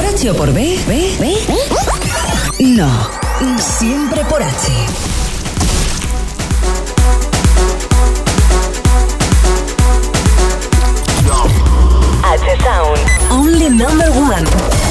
¿Por H o por B? ¿B? No, siempre por H. H-Sound. Only number one.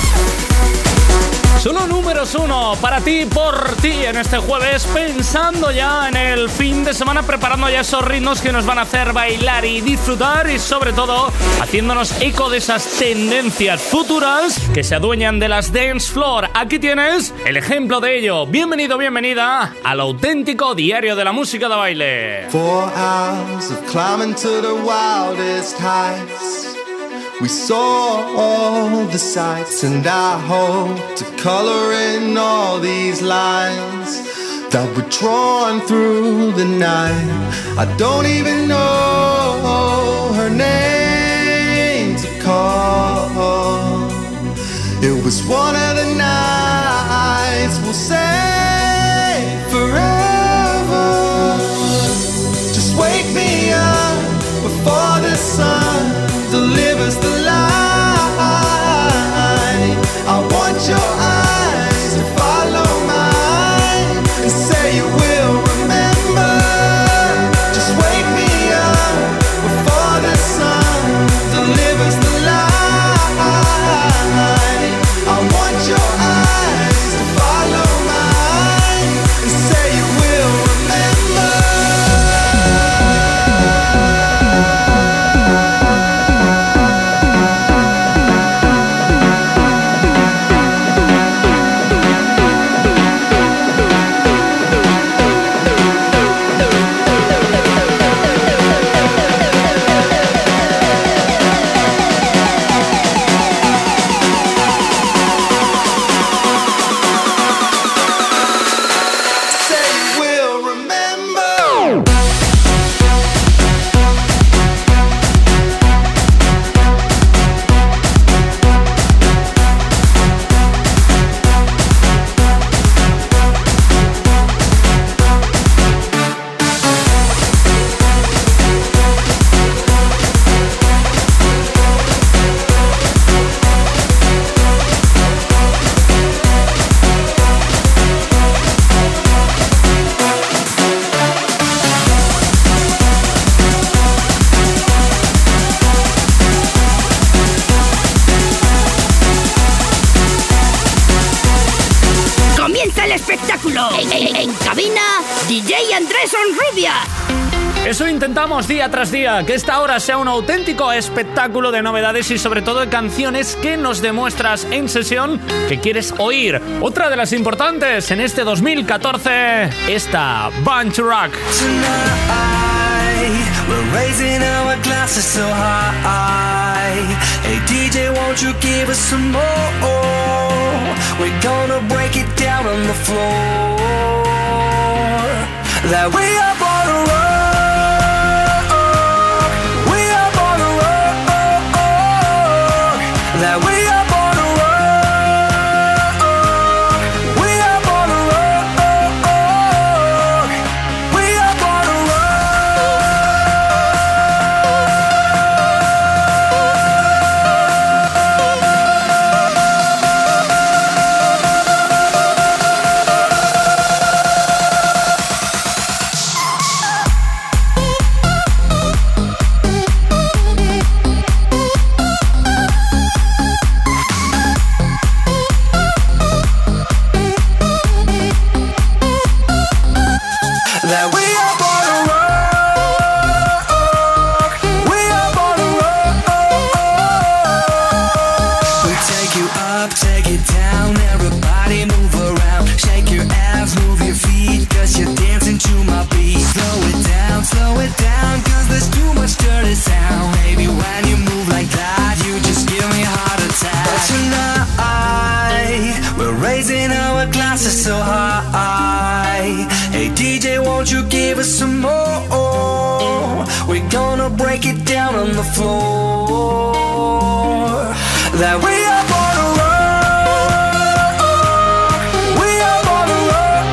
Solo números uno para ti, por ti, en este jueves, pensando ya en el fin de semana, preparando ya esos ritmos que nos van a hacer bailar y disfrutar, y sobre todo haciéndonos eco de esas tendencias futuras que se adueñan de las dance floor. Aquí tienes el ejemplo de ello. Bienvenido, bienvenida al auténtico diario de la música de baile. 4 hours of climbing to the wildest heights. We saw all the sights, and I hope to color in all these lines that were drawn through the night. I don't even know her name to call. It was one of the nights we'll say forever. Just wake me up before the sun delivers the light. I want your eyes to follow mine and say you will remember. Just wake me up before the sun delivers the light. I want your eyes to follow mine and say you will remember. En cabina, DJ Andrés Onrubia. Eso intentamos día tras día, que esta hora sea un auténtico espectáculo de novedades y sobre todo de canciones que nos demuestras en sesión que quieres oír. Otra de las importantes en este 2014, esta Bunch Rock. Tonight, we're raising our glasses so high. Hey DJ, won't you give us some more? We're gonna break it down on the floor. That we are born to rock. We are born to rock. That we are born to rock. We are born to rock. We are born to so high. Hey DJ, won't you give us some more? We're gonna break it down on the floor. That we are born to rock. We are born to rock.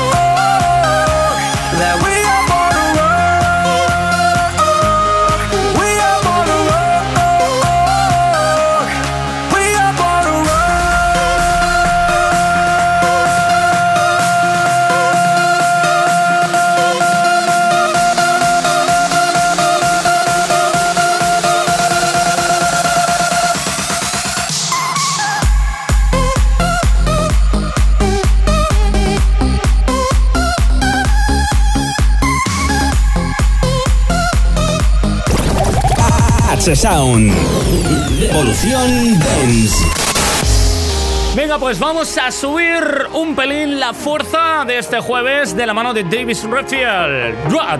That we are born to rock. We are born to rock. We are born to rock. H-Sound. Revolución Dance. Venga, pues vamos a subir un pelín la fuerza de este jueves de la mano de Davis Redfield. Drop.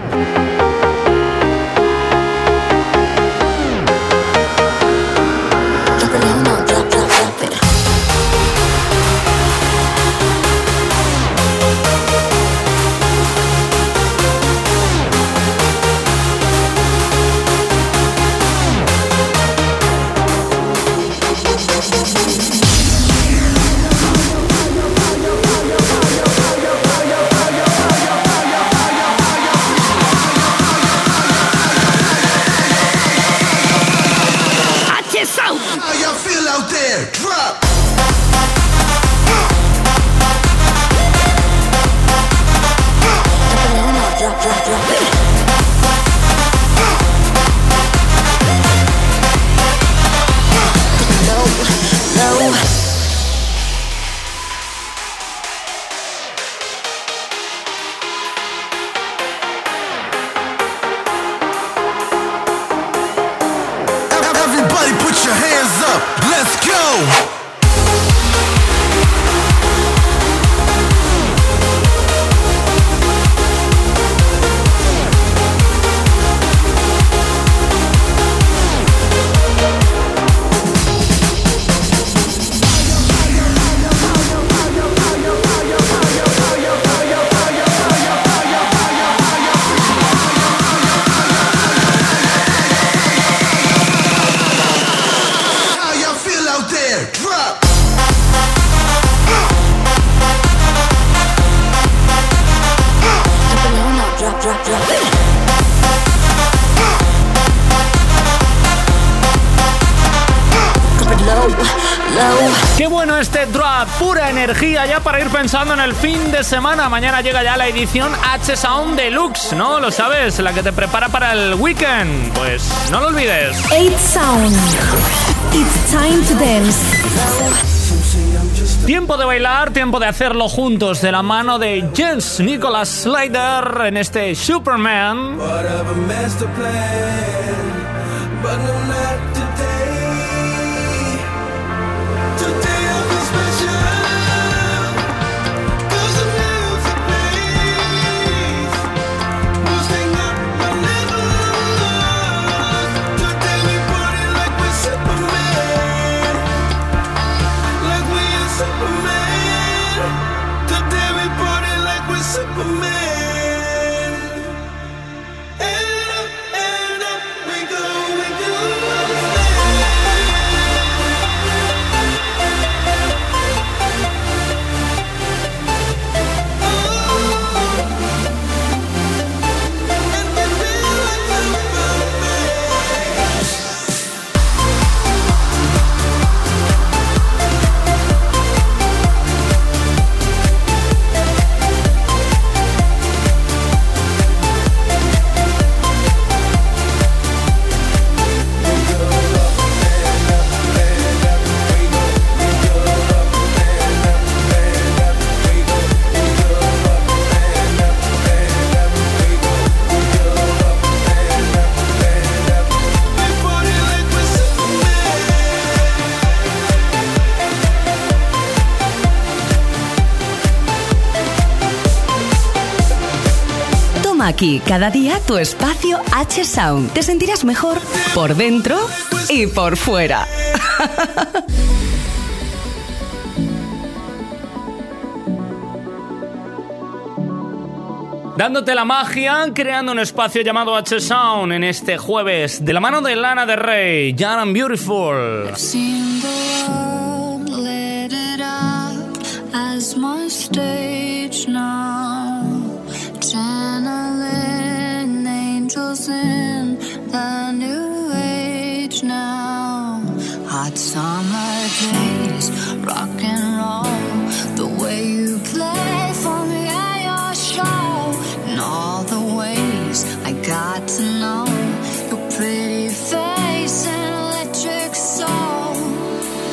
Qué bueno este drop, pura energía ya para ir pensando en el fin de semana. Mañana llega ya la edición H-Sound Deluxe, ¿no? Lo sabes, la que te prepara para el weekend. Pues no lo olvides. H-Sound. It's time to dance. Tiempo de bailar, tiempo de hacerlo juntos de la mano de Jens Nicholas Slider en este Superman. Aquí, cada día, tu espacio H-Sound. Te sentirás mejor por dentro y por fuera. Dándote la magia, creando un espacio llamado H-Sound en este jueves, de la mano de Lana Del Rey, Young and Beautiful. Channeling angels in the new age now. Hot summer days, rock and roll. The way you play for me at your show. In all the ways I got to know your pretty face and electric soul.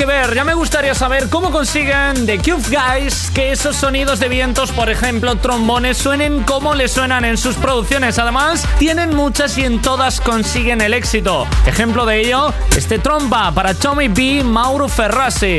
que ver. Ya me gustaría saber cómo consiguen The Cube Guys que esos sonidos de vientos, por ejemplo, trombones, suenen como les suenan en sus producciones. Además, tienen muchas y en todas consiguen el éxito. Ejemplo de ello, este trompa para Tommy B, Mauro Ferrasi.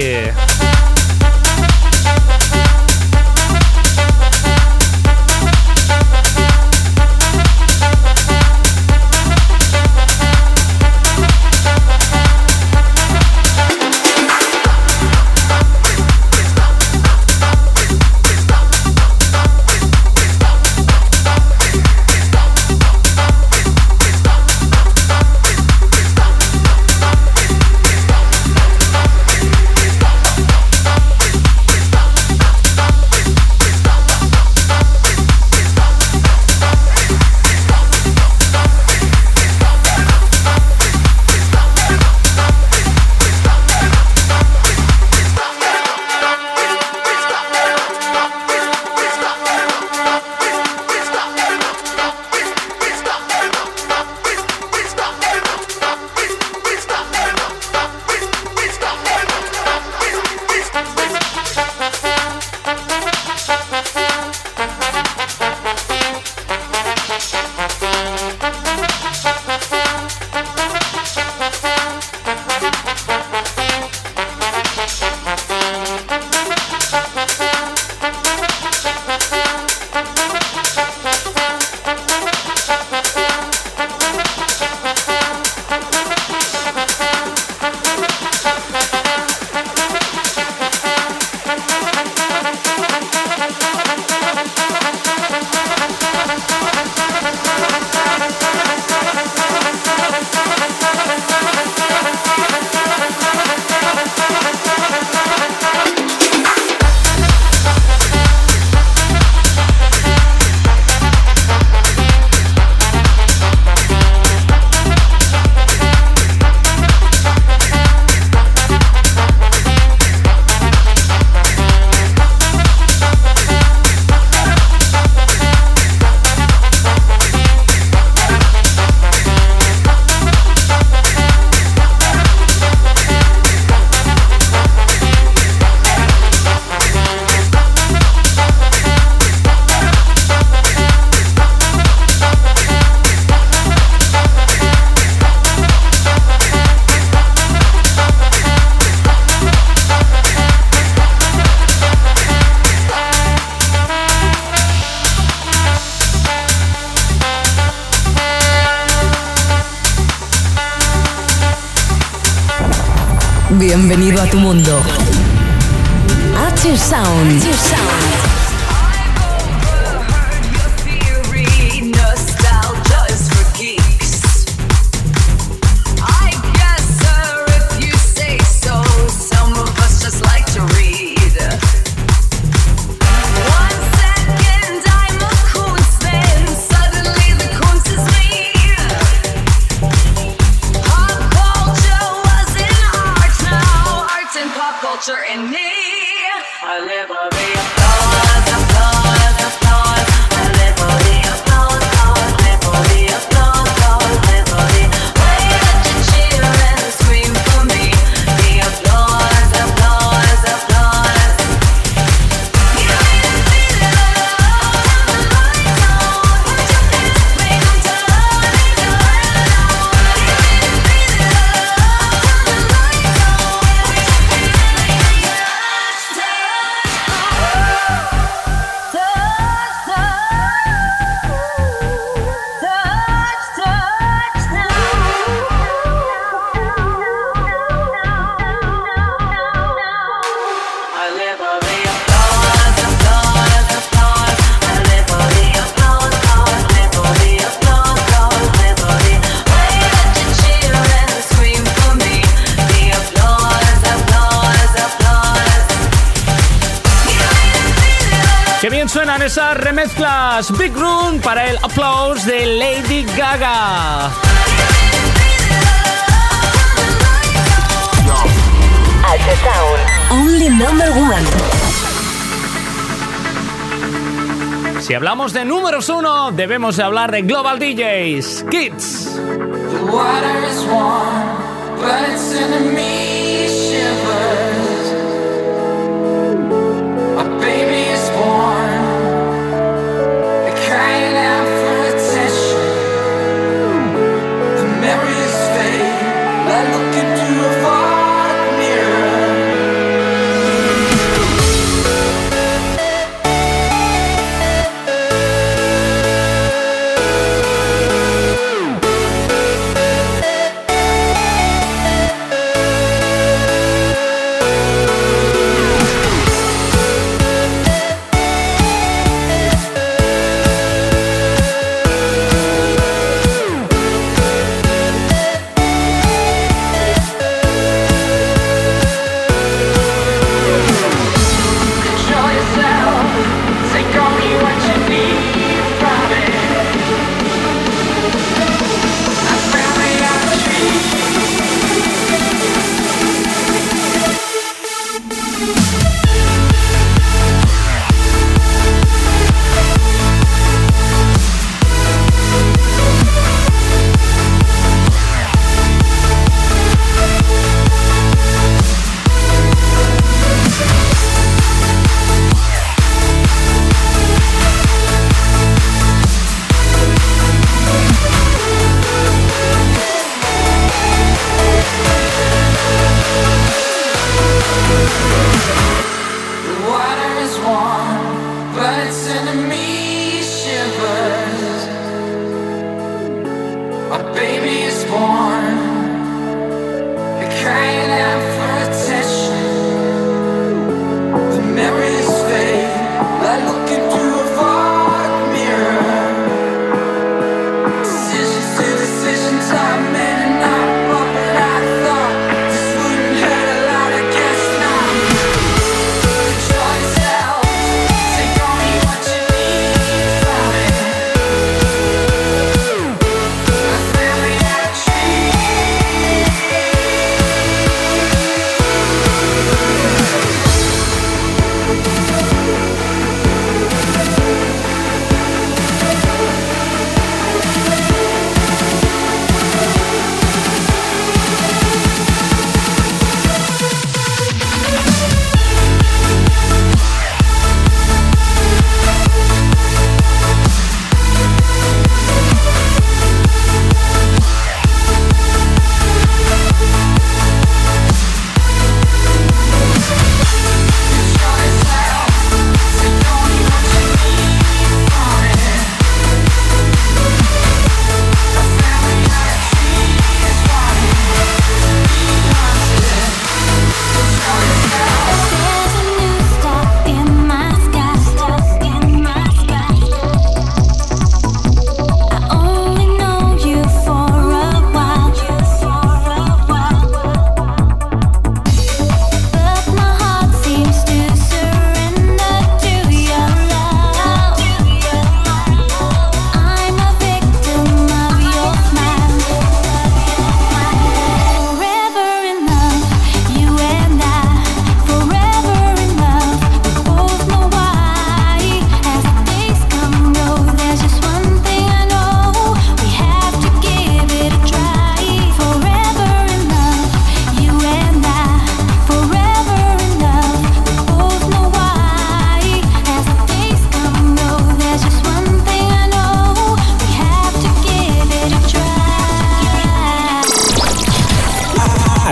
Bienvenido a tu mundo. H-Sound. In me, I live a Qué bien suenan esas remezclas. Big Room para el Applause de Lady Gaga. Only number one. Si hablamos de números uno, debemos de hablar de Global DJs. Kids. The water is warm, but it's sending me shivers.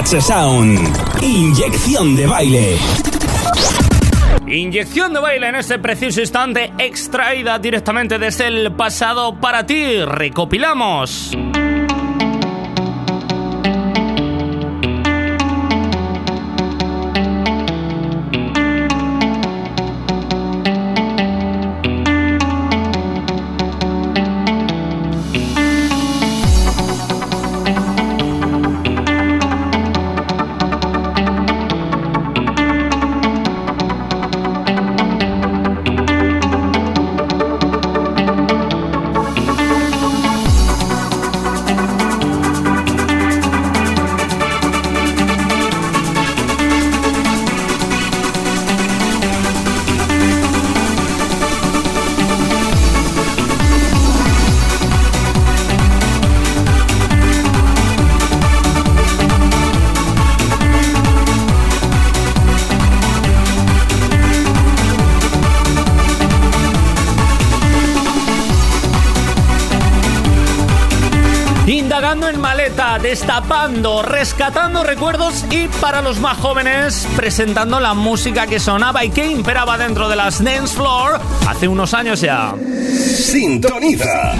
H-Sound. Inyección de baile. Inyección de baile en este preciso instante, extraída directamente desde el pasado para ti. Recopilamos. Indagando en maleta, destapando, rescatando recuerdos y para los más jóvenes, presentando la música que sonaba y que imperaba dentro de las dance floor hace unos años ya. Sintoniza.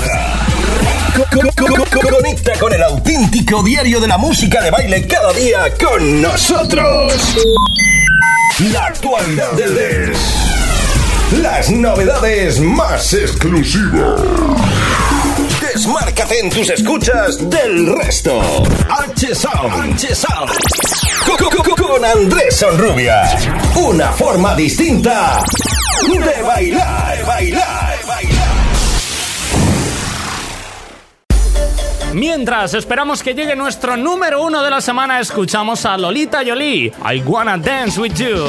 Conecta con el auténtico diario de la música de baile cada día con nosotros. La actualidad del dance. Las novedades más exclusivas. Desmárcate en tus escuchas del resto. H-Sound. Con Andrés Sonrubia. Una forma distinta de bailar. Mientras esperamos que llegue nuestro número 1 de la semana, escuchamos a Lolita Jolie. I Wanna Dance With You.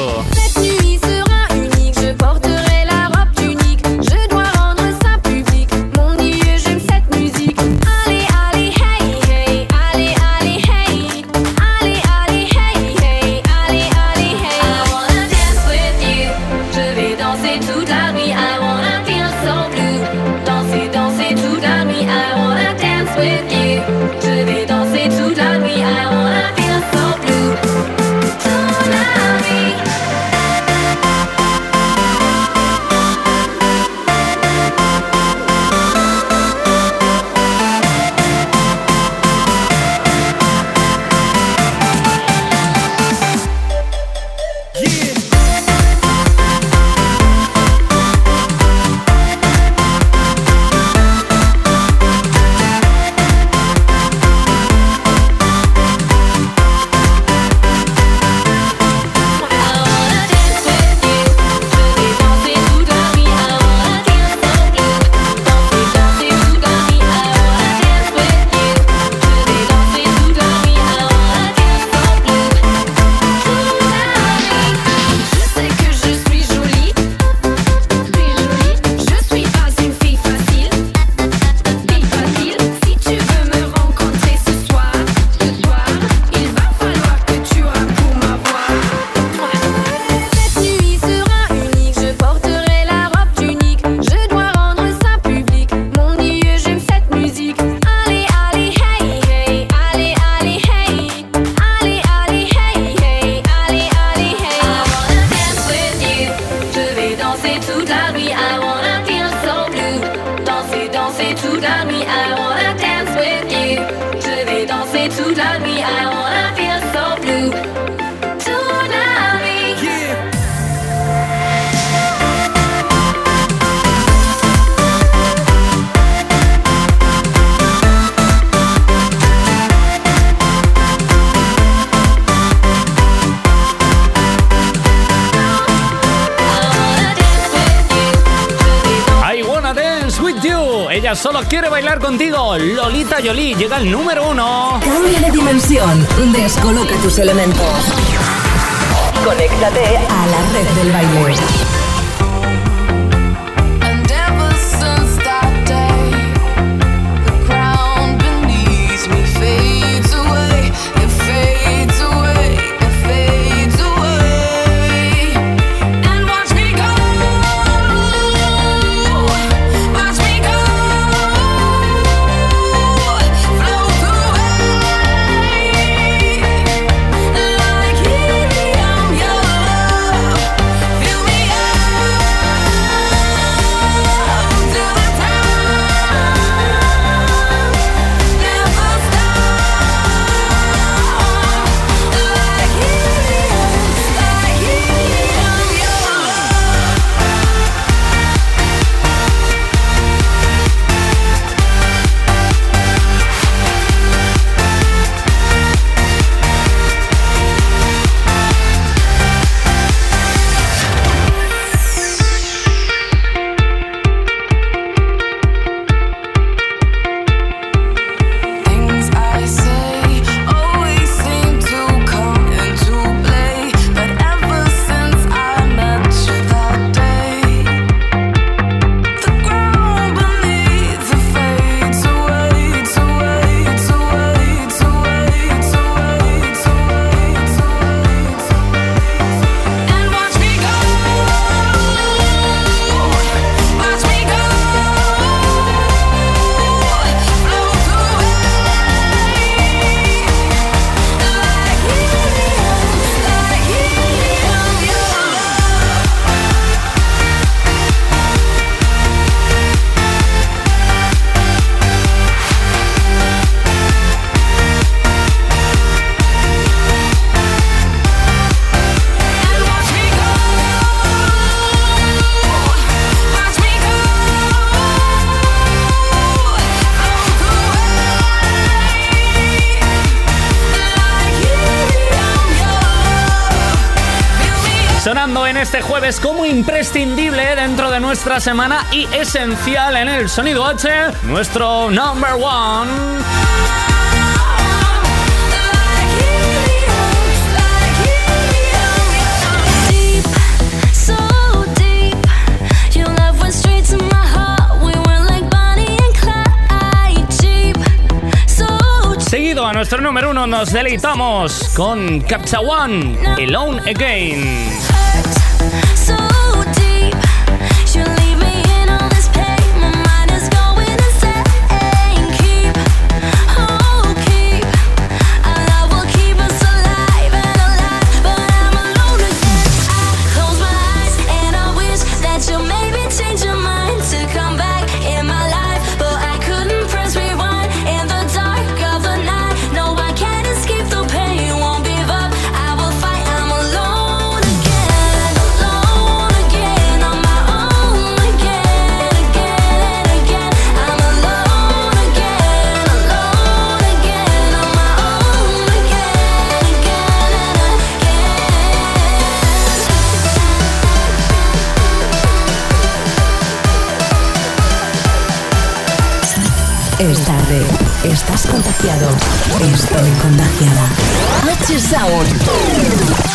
Ella solo quiere bailar contigo. Lolita Jolie llega al número 1. Cambia de dimensión. Descoloca tus elementos. Conéctate a la red del baile. sonando en este jueves como imprescindible dentro de nuestra semana y esencial en el Sonido H, nuestro number one. Seguido a nuestro número uno nos deleitamos con Captcha One, Alone Again. Es tarde. Estás contagiado. Estoy contagiada. H-Sound.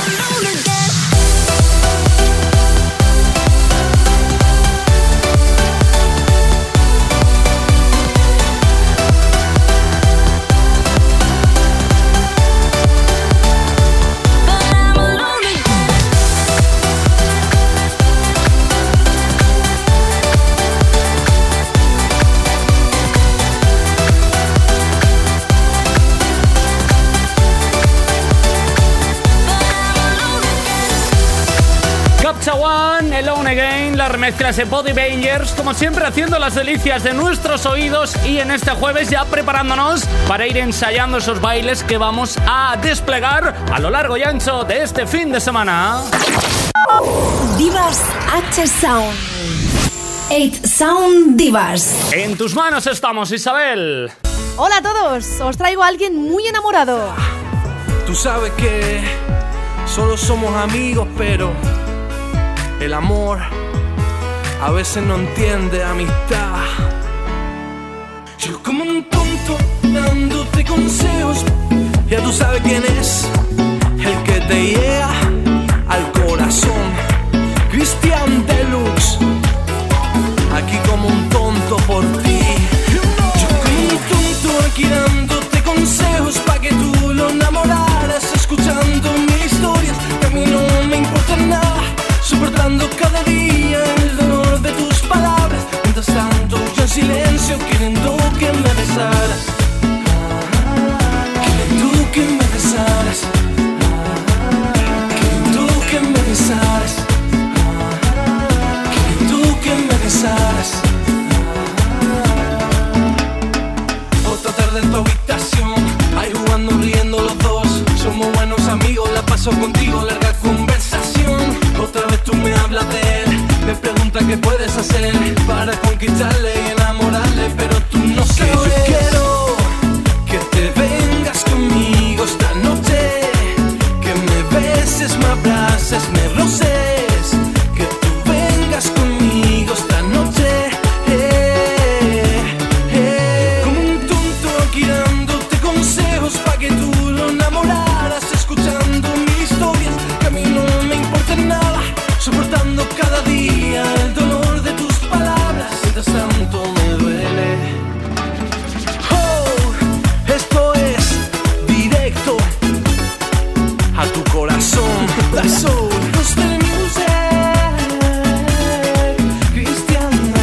Alone Again, las remezclas de Body Bangers, como siempre haciendo las delicias de nuestros oídos y en este jueves ya preparándonos para ir ensayando esos bailes que vamos a desplegar a lo largo y ancho de este fin de semana. Divas H-Sound. 8 Sound Divas. En tus manos estamos, Isabel. Hola a todos, os traigo a alguien muy enamorado. Tú sabes que solo somos amigos, pero el amor a veces no entiende amistad. Yo como un tonto dándote consejos, ya tú sabes quién es el que te llega al corazón. Cristian Deluxe, aquí como un tonto por ti. Yo como un tonto aquí dándote consejos pa' que tú lo enamoraras, escuchando mis historias que a mí no me importa nada, soportando cada día el dolor de tus palabras. Mientras tanto yo en silencio queriendo que me besaras, queriendo que me besaras, queriendo que me besaras, queriendo que me besaras. Otra tarde en tu habitación, ahí jugando, riendo los dos. Somos buenos amigos, la paso contigo, larga conversación. Otra vez tú me hablas de él, me pregunta qué puedes hacer para conquistarle y enamorarle, pero tú no sabes. Yo quiero que te vengas conmigo esta noche, que me beses, me abraces, me roces, que tú vengas conmigo esta noche. Como un tonto aquí dándote consejos pa' que tú lo enamoraras, escuchando mis historias que a mí no me importa nada, soportando cada día el dolor de tus palabras. Mientras tanto me duele. Oh, esto es directo a tu corazón. La soul, los del music, Cristiana.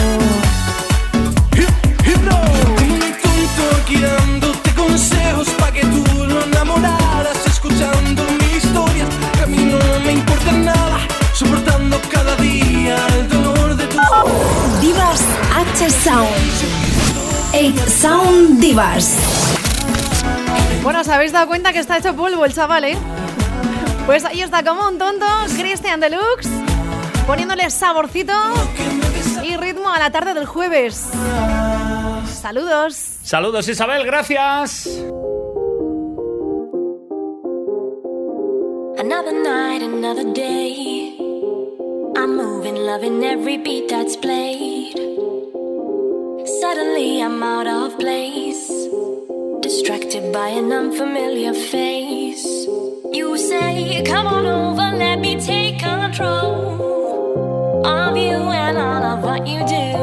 Como un tonto aquí dándote consejos pa' que tú lo enamoraras, escuchando mis historias que a mí no me importa nada, soportando cada día el dolor de tus Divas H-Sound. 8 Sound Divas. Bueno, ¿os habéis dado cuenta que está hecho polvo el chaval, eh? Pues ahí está como un tonto, Cristian Deluxe, poniéndole saborcito y ritmo a la tarde del jueves. Saludos. Saludos, Isabel, gracias. Another night, another day. I'm moving, loving every beat that's played. Suddenly I'm out of place, distracted by an unfamiliar face. You say, come on over, let me take control of you and all of what you do.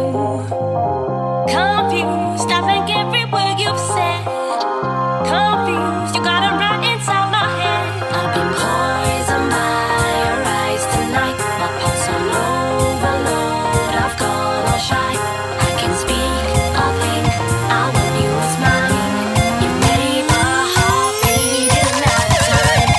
Confused, I think every word you've said. Confused, you got it right inside my head. I've been poisoned by your eyes tonight. My pulse on overload, I've gone all shy. I can speak, I'll think, I want you as mine. You made my heart beat in that time.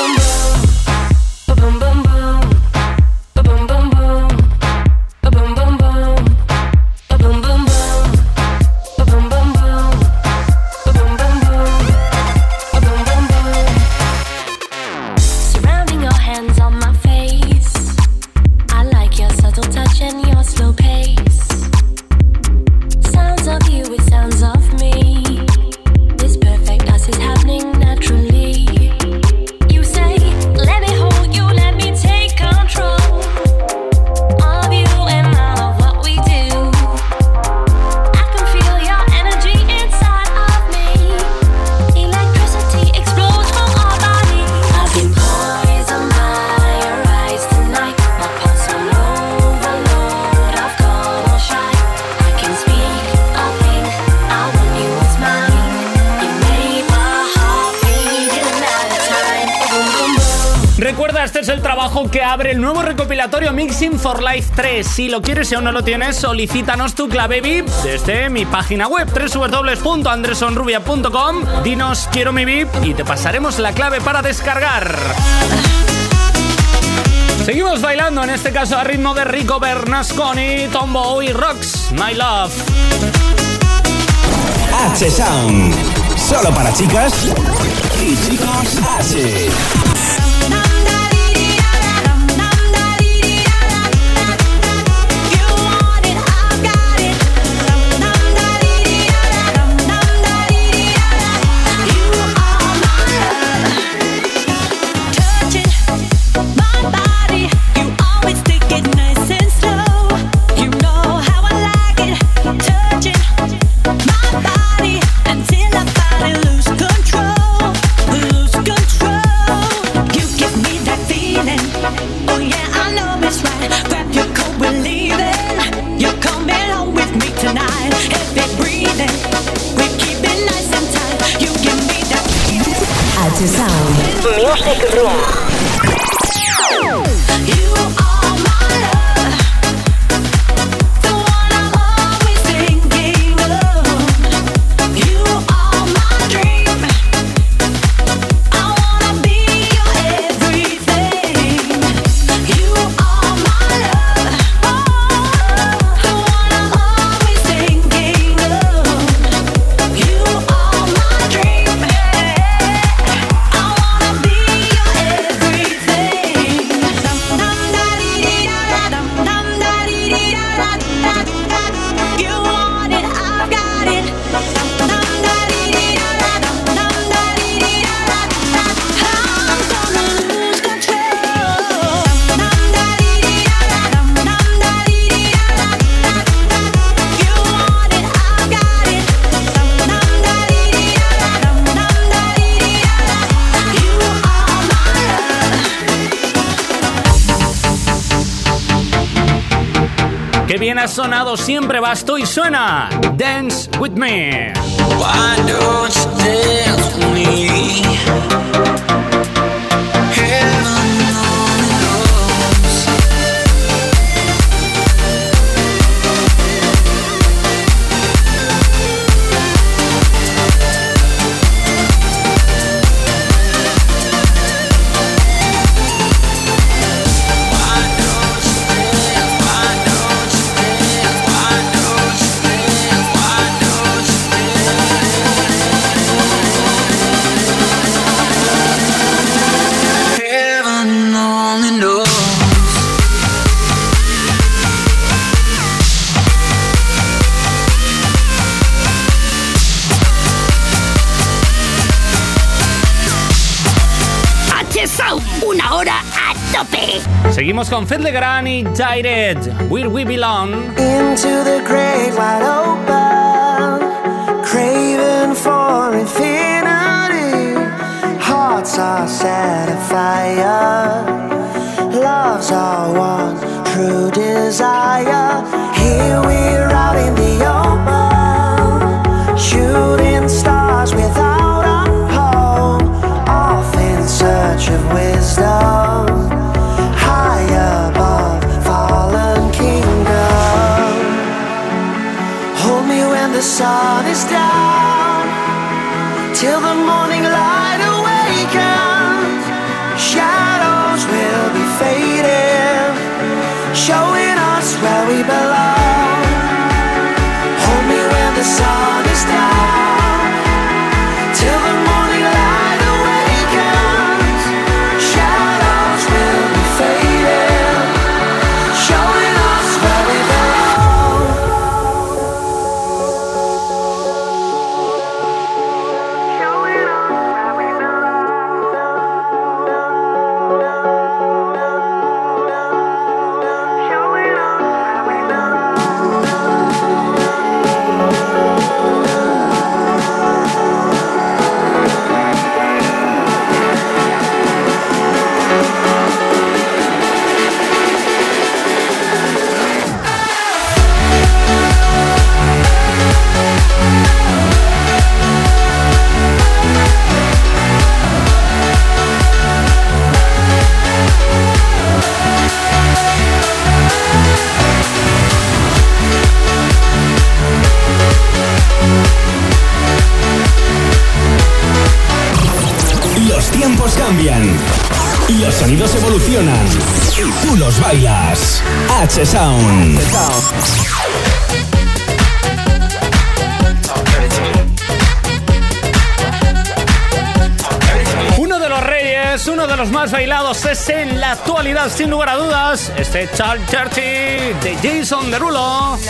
Boom, boom, boom. Boom, boom, boom. Boom, boom, boom. Boom, boom, boom. Boom, boom, boom. Boom, boom, boom. Boom, boom, boom. Surrounding your hands on my face. I like your subtle touch and your slow pace. Sounds of you, it sounds of me. This perfect us is happening naturally. You say, let me hold you, let me take control of you and all of what we do. I can feel your energy inside of me. Electricity explodes from our bodies. I've been poisoned by your eyes tonight. My pulse on overload, I've gone all shy. I can speak, I'll think, I want you as mine. You made my heart beat in that time. Boom, boom, boom. Recuerda, este es el trabajo que abre el nuevo recopilatorio Mixing for Life 3. Si lo quieres y aún no lo tienes, solicítanos tu clave VIP desde mi página web www.andresonrubia.com. Dinos quiero mi VIP y te pasaremos la clave para descargar. Seguimos bailando, en este caso a ritmo de Rico Bernasconi, Tombow y Rocks, My Love. H-Sound. Solo para chicas y chicos H. Music Room. Bien ha sonado, siempre basto y suena Dance With Me. Why don't you dance with me? Sound, una hora a tope. Seguimos con Fed Legrand y Jared, Where We Belong. Into the great wide open, craving for infinity. Hearts are set afire, love's our one true desire. Here we're out in the open, shooting stars without a home, off in search of wisdom, high above fallen kingdom. Hold me when the sun is down, till the morning light awakens. Shadows will be fading, showing us where we belong. Hold me when the sun is down, till the morning light awakens. Shadows will be fading, showing us where we belong. Showing us where we Los tiempos cambian, los sonidos evolucionan y tú los bailas. H-Sound. Uno de los reyes, uno de los más bailados es en la actualidad, sin lugar a dudas, este Charles Dirty de Jason Derulo.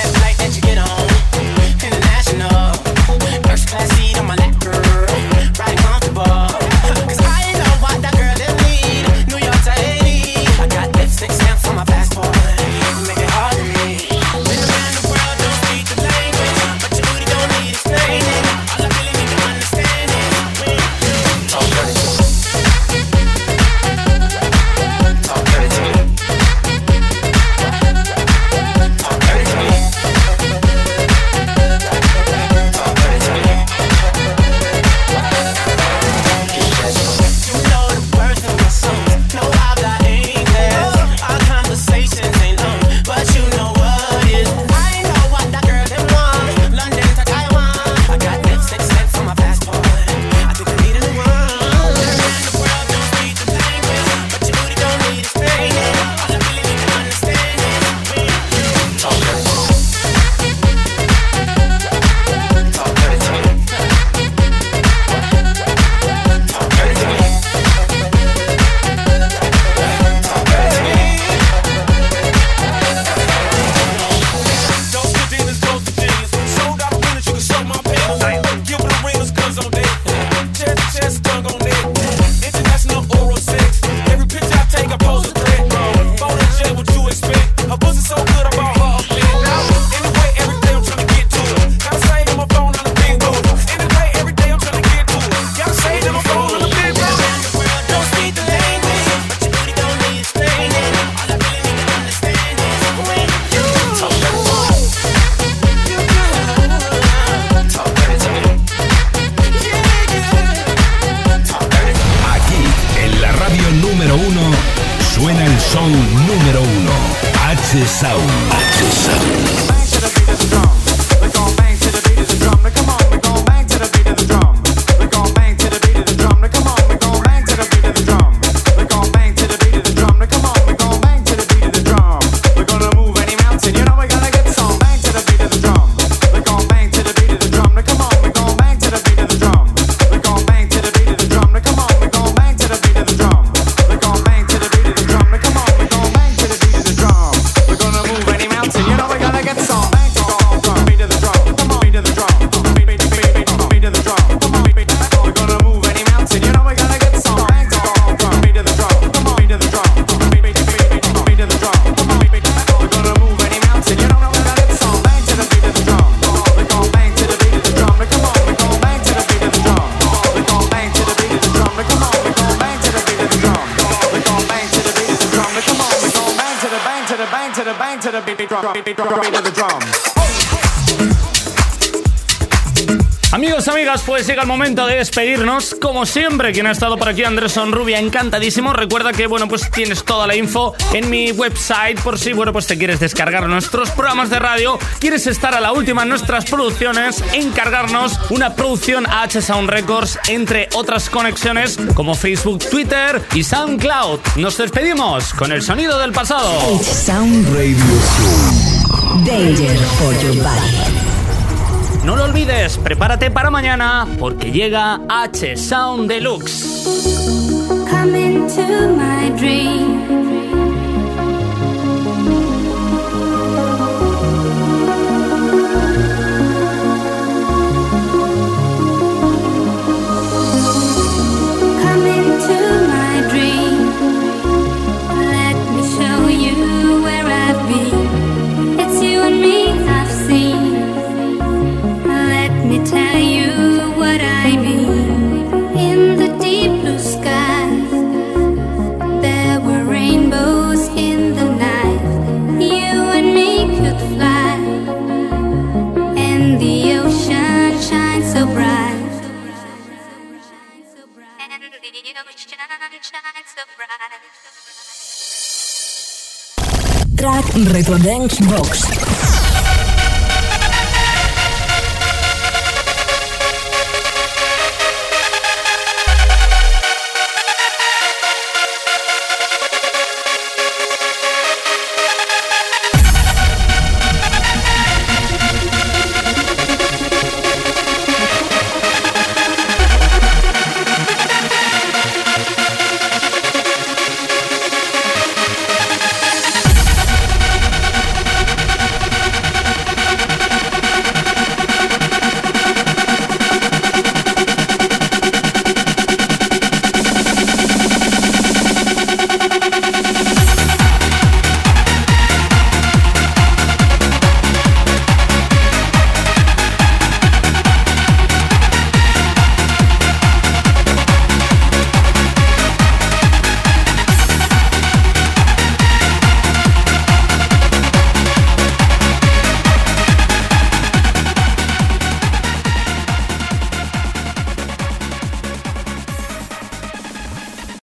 We're gonna move any mountain, you know we gotta get some. the bang to the beat of the drum. Amigos, amigas, pues llega el momento de despedirnos. Como siempre, quien ha estado por aquí, Anderson Rubia, encantadísimo. Recuerda que, bueno, pues tienes toda la info en mi website por si, bueno, pues te quieres descargar nuestros programas de radio, quieres estar a la última en nuestras producciones, encargarnos una producción a H-Sound Records, entre otras conexiones como Facebook, Twitter y SoundCloud. Nos despedimos con el sonido del pasado. H-Sound Radio Show. Danger for your body. No lo olvides, prepárate para mañana porque llega H-Sound Deluxe. Come into my dream. Come into my dream. Let me show you where I've been. It's you and me I've seen. Let me tell you what I mean. In the deep blue sky, there were rainbows in the night. You and me could fly, and the ocean shines so bright. And the ocean shines so bright. Track Retro Dance Box.